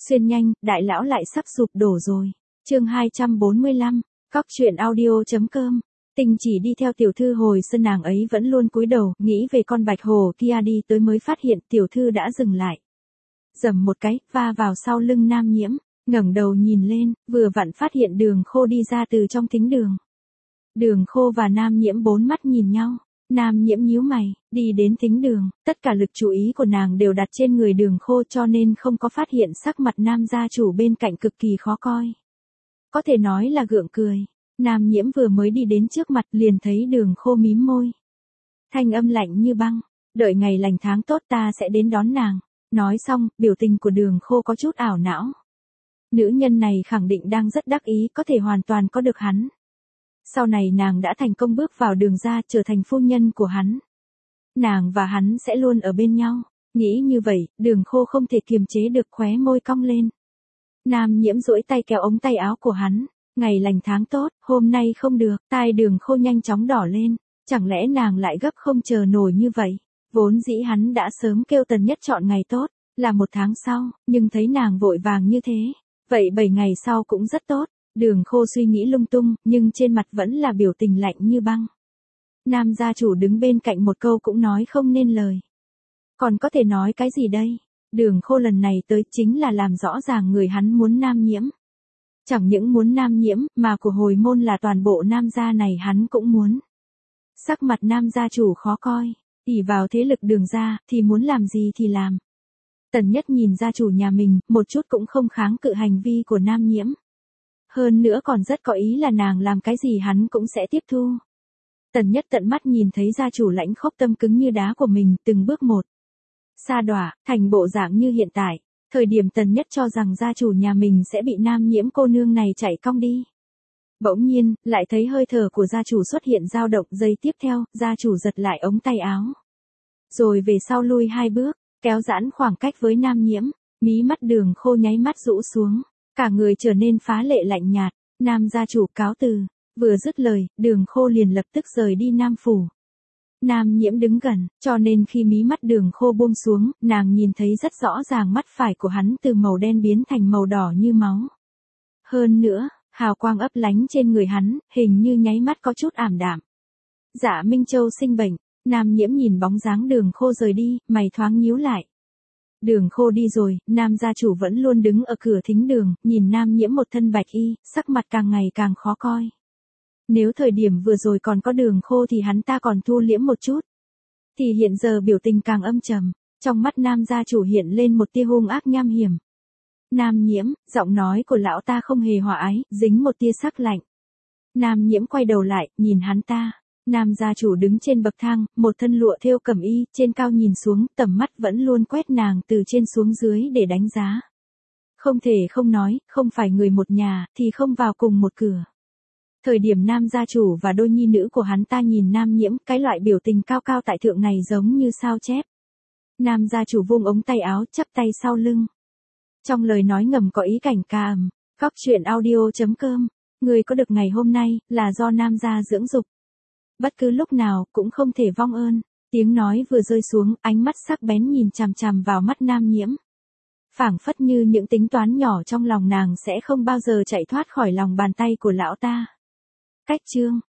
Xuyên nhanh, đại lão lại sắp sụp đổ rồi. Chương 245, Cóc truyện audio.com. Tình chỉ đi theo tiểu thư hồi sân, nàng ấy vẫn luôn cúi đầu, nghĩ về con bạch hồ kia, đi tới mới phát hiện tiểu thư đã dừng lại. Dầm một cái, va vào sau lưng Nam Nhiễm, ngẩng đầu nhìn lên, vừa vặn phát hiện Đường Khô đi ra từ trong thính đường. Đường Khô và Nam Nhiễm bốn mắt nhìn nhau. Nam Nhiễm nhíu mày, đi đến thính đường, tất cả lực chú ý của nàng đều đặt trên người Đường Khô, cho nên không có phát hiện sắc mặt Nam gia chủ bên cạnh cực kỳ khó coi. Có thể nói là gượng cười. Nam Nhiễm vừa mới đi đến trước mặt liền thấy Đường Khô mím môi. Thanh âm lạnh như băng, đợi ngày lành tháng tốt ta sẽ đến đón nàng. Nói xong, biểu tình của Đường Khô có chút ảo não. Nữ nhân này khẳng định đang rất đắc ý, có thể hoàn toàn có được hắn. Sau này nàng đã thành công bước vào Đường gia, trở thành phu nhân của hắn. Nàng và hắn sẽ luôn ở bên nhau. Nghĩ như vậy, Đường Khô không thể kiềm chế được, khóe môi cong lên. Nam Nhiễm duỗi tay kéo ống tay áo của hắn. Ngày lành tháng tốt, hôm nay không được. Tai Đường Khô nhanh chóng đỏ lên. Chẳng lẽ nàng lại gấp không chờ nổi như vậy? Vốn dĩ hắn đã sớm kêu Tần Nhất chọn ngày tốt, là 1 tháng sau, nhưng thấy nàng vội vàng như thế. Vậy 7 ngày sau cũng rất tốt. Đường Khô suy nghĩ lung tung, nhưng trên mặt vẫn là biểu tình lạnh như băng. Nam gia chủ đứng bên cạnh một câu cũng nói không nên lời. Còn có thể nói cái gì đây? Đường Khô lần này tới chính là làm rõ ràng người hắn muốn Nam Nhiễm. Chẳng những muốn Nam Nhiễm, mà của hồi môn là toàn bộ Nam gia này hắn cũng muốn. Sắc mặt Nam gia chủ khó coi, ỷ vào thế lực Đường gia, thì muốn làm gì thì làm. Tần Nhất nhìn gia chủ nhà mình, một chút cũng không kháng cự hành vi của Nam Nhiễm. Hơn nữa còn rất có ý là nàng làm cái gì hắn cũng sẽ tiếp thu. Tần Nhất tận mắt nhìn thấy gia chủ lãnh khốc tâm cứng như đá của mình từng bước một sa đọa, thành bộ dạng như hiện tại. Thời điểm Tần Nhất cho rằng gia chủ nhà mình sẽ bị Nam Nhiễm cô nương này chạy cong đi. Bỗng nhiên, lại thấy hơi thở của gia chủ xuất hiện dao động, giây tiếp theo, gia chủ giật lại ống tay áo. Rồi về sau lui 2 bước, kéo giãn khoảng cách với Nam Nhiễm, mí mắt Đường Khô nháy mắt rũ xuống, cả người trở nên phá lệ lạnh nhạt. Nam gia chủ cáo từ. Vừa dứt lời, Đường Khô liền lập tức rời đi Nam phủ. Nam Nhiễm đứng gần, cho nên khi mí mắt Đường Khô buông xuống, nàng nhìn thấy rất rõ ràng mắt phải của hắn từ màu đen biến thành màu đỏ như máu. Hơn nữa, hào quang ấp lánh trên người hắn, hình như nháy mắt có chút ảm đạm. Dạ Minh Châu sinh bệnh. Nam Nhiễm nhìn bóng dáng Đường Khô rời đi, mày thoáng nhíu lại. Đường Khô đi rồi, Nam gia chủ vẫn luôn đứng ở cửa thính đường, nhìn Nam Nhiễm một thân bạch y, sắc mặt càng ngày càng khó coi. Nếu thời điểm vừa rồi còn có Đường Khô thì hắn ta còn thu liễm một chút. Thì hiện giờ biểu tình càng âm trầm, trong mắt Nam gia chủ hiện lên một tia hung ác nham hiểm. Nam Nhiễm, giọng nói của lão ta không hề hòa ái, dính một tia sắc lạnh. Nam Nhiễm quay đầu lại, nhìn hắn ta. Nam gia chủ đứng trên bậc thang, một thân lụa thêu cẩm y, trên cao nhìn xuống, tầm mắt vẫn luôn quét nàng từ trên xuống dưới để đánh giá. Không thể không nói, không phải người một nhà, thì không vào cùng một cửa. Thời điểm Nam gia chủ và đôi nhi nữ của hắn ta nhìn Nam Nhiễm, cái loại biểu tình cao cao tại thượng này giống như sao chép. Nam gia chủ vung ống tay áo, chắp tay sau lưng. Trong lời nói ngầm có ý cảnh ca ầm. Cóc truyện audio.com. Người có được ngày hôm nay, là do Nam gia dưỡng dục. Bất cứ lúc nào, cũng không thể vong ơn. Tiếng nói vừa rơi xuống, ánh mắt sắc bén nhìn chằm chằm vào mắt Nam Nhiễm. Phảng phất như những tính toán nhỏ trong lòng nàng sẽ không bao giờ chạy thoát khỏi lòng bàn tay của lão ta. Cách chương.